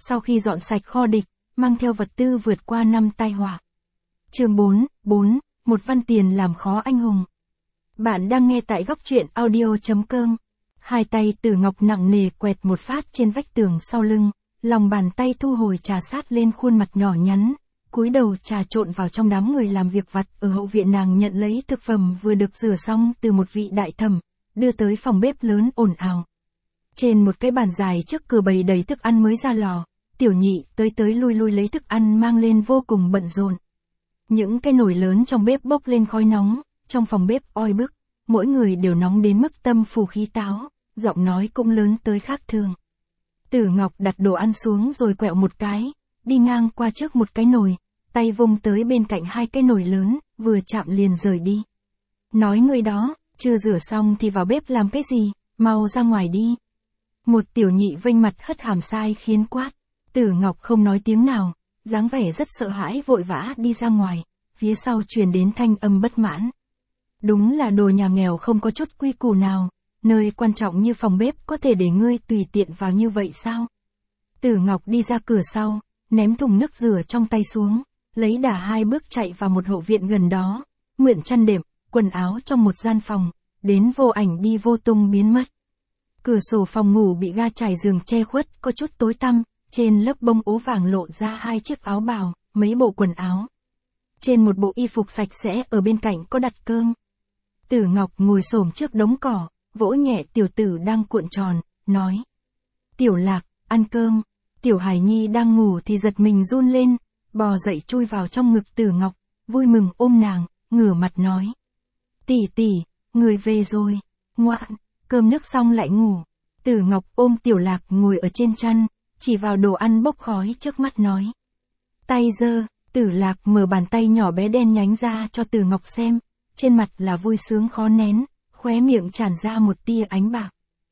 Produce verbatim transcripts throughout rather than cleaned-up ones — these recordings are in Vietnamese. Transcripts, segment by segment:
sau khi dọn sạch kho địch, mang theo vật tư vượt qua năm tai họa. Chương bốn, bốn, một văn tiền làm khó anh hùng. Bạn đang nghe tại góc truyện audio chấm com. Hai tay Tử Ngọc nặng nề quẹt một phát trên vách tường sau lưng, lòng bàn tay thu hồi trà sát lên khuôn mặt nhỏ nhắn, cúi đầu trà trộn vào trong đám người làm việc vặt ở hậu viện. Nàng nhận lấy thực phẩm vừa được rửa xong từ một vị đại thẩm, đưa tới phòng bếp lớn ồn ào. Trên một cái bàn dài trước cửa bày đầy thức ăn mới ra lò, Tiểu Nhị tới tới lui lui lấy thức ăn mang lên vô cùng bận rộn. Những cái nồi lớn trong bếp bốc lên khói nóng, trong phòng bếp oi bức, mỗi người đều nóng đến mức tâm phù khí táo, giọng nói cũng lớn tới khác thường. Tử Ngọc đặt đồ ăn xuống rồi quẹo một cái, đi ngang qua trước một cái nồi, tay vung tới bên cạnh hai cái nồi lớn, vừa chạm liền rời đi. Nói người đó, chưa rửa xong thì vào bếp làm cái gì, mau ra ngoài đi. Một Tiểu Nhị vênh mặt hất hàm sai khiến quát. Tử Ngọc không nói tiếng nào, dáng vẻ rất sợ hãi vội vã đi ra ngoài, phía sau truyền đến thanh âm bất mãn. Đúng là đồ nhà nghèo không có chút quy củ nào, nơi quan trọng như phòng bếp có thể để ngươi tùy tiện vào như vậy sao? Tử Ngọc đi ra cửa sau, ném thùng nước rửa trong tay xuống, lấy đà hai bước chạy vào một hậu viện gần đó, mượn chăn đệm, quần áo trong một gian phòng, đến vô ảnh đi vô tung biến mất. Cửa sổ phòng ngủ bị ga trải giường che khuất có chút tối tăm, trên lớp bông ố vàng lộ ra hai chiếc áo bào, mấy bộ quần áo. Trên một bộ y phục sạch sẽ ở bên cạnh có đặt cơm. Tử Ngọc ngồi xổm trước đống cỏ, vỗ nhẹ tiểu tử đang cuộn tròn, nói. Tiểu Lạc, ăn cơm. Tiểu Hải Nhi đang ngủ thì giật mình run lên, bò dậy chui vào trong ngực Tử Ngọc, vui mừng ôm nàng, ngửa mặt nói. Tỷ tỷ, người về rồi, ngoan, cơm nước xong lại ngủ. Tử Ngọc ôm Tiểu Lạc ngồi ở trên chăn, chỉ vào đồ ăn bốc khói trước mắt nói. Tay giơ, Tử Lạc mở bàn tay nhỏ bé đen nhánh ra cho Tử Ngọc xem, trên mặt là vui sướng khó nén, khóe miệng tràn ra một tia ánh bạc.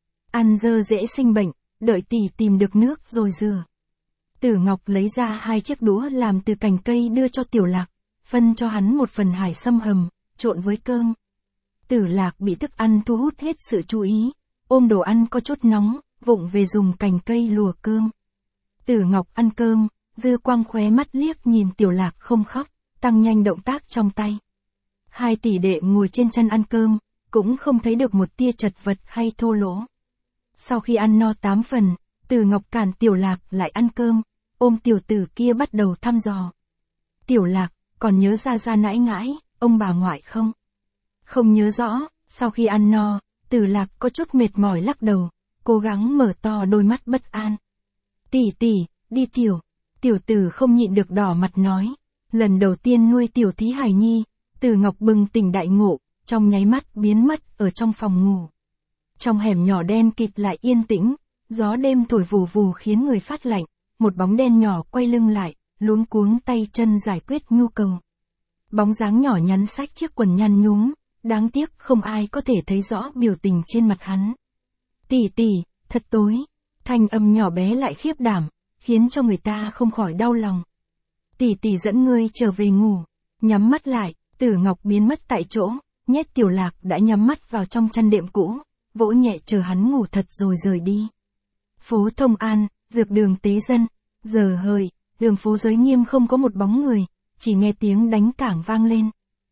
Ăn dơ dễ sinh bệnh, đợi tỷ tìm được nước rồi rửa. Tử Ngọc lấy ra hai chiếc đũa làm từ cành cây đưa cho Tiểu Lạc, phân cho hắn một phần hải sâm hầm, trộn với cơm. Tử Lạc bị thức ăn thu hút hết sự chú ý, ôm đồ ăn có chút nóng, vụng về dùng cành cây lùa cơm. Tử Ngọc ăn cơm, dư quang khóe mắt liếc nhìn Tiểu Lạc không khóc, tăng nhanh động tác trong tay. Hai tỷ đệ ngồi trên chân ăn cơm, cũng không thấy được một tia chật vật hay thô lỗ. Sau khi ăn no tám phần, Tử Ngọc cản Tiểu Lạc lại ăn cơm, ôm tiểu tử kia bắt đầu thăm dò. Tiểu Lạc, còn nhớ ra ra nãi ngãi, ông bà ngoại không? Không nhớ rõ. Sau khi ăn no, Tử Lạc có chút mệt mỏi lắc đầu, cố gắng mở to đôi mắt bất an. Tỷ tỷ, đi tiểu. Tiểu tử không nhịn được đỏ mặt nói. Lần đầu tiên nuôi tiểu thí Hải Nhi, Tử Ngọc bừng tỉnh đại ngộ, trong nháy mắt biến mất ở trong phòng ngủ. Trong hẻm nhỏ đen kịt lại yên tĩnh, gió đêm thổi vù vù khiến người phát lạnh, một bóng đen nhỏ quay lưng lại, luống cuống tay chân giải quyết nhu cầu. Bóng dáng nhỏ nhắn xách chiếc quần nhăn nhúm, đáng tiếc không ai có thể thấy rõ biểu tình trên mặt hắn. Tỷ tỷ, thật tối. Thanh âm nhỏ bé lại khiếp đảm, khiến cho người ta không khỏi đau lòng. Tỷ tỷ dẫn ngươi trở về ngủ. Nhắm mắt lại, Tử Ngọc biến mất tại chỗ, nhét Tiểu Lạc đã nhắm mắt vào trong chăn đệm cũ, vỗ nhẹ chờ hắn ngủ thật rồi rời đi. Phố Thông An, dược đường Tế Dân, giờ hợi, đường phố Giới Nghiêm không có một bóng người, chỉ nghe tiếng đánh cảng vang lên.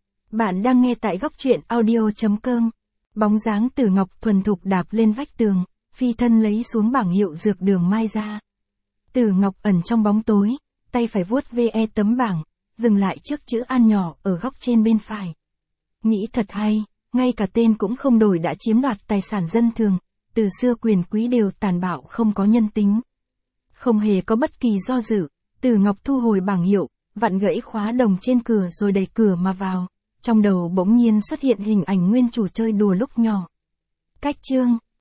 Bạn đang nghe tại góc truyện audio chấm com. Bóng dáng Tử Ngọc thuần thục đạp lên vách tường, phi thân lấy xuống bảng hiệu dược đường Mai ra. Tử Ngọc ẩn trong bóng tối, tay phải vuốt ve tấm bảng, dừng lại trước chữ An nhỏ ở góc trên bên phải. Nghĩ thật hay, ngay cả tên cũng không đổi đã chiếm đoạt tài sản dân thường, từ xưa quyền quý đều tàn bạo không có nhân tính. Không hề có bất kỳ do dự, Tử Ngọc thu hồi bảng hiệu, vặn gãy khóa đồng trên cửa rồi đẩy cửa mà vào. Trong đầu bỗng nhiên xuất hiện hình ảnh nguyên chủ chơi đùa lúc nhỏ. Cách chương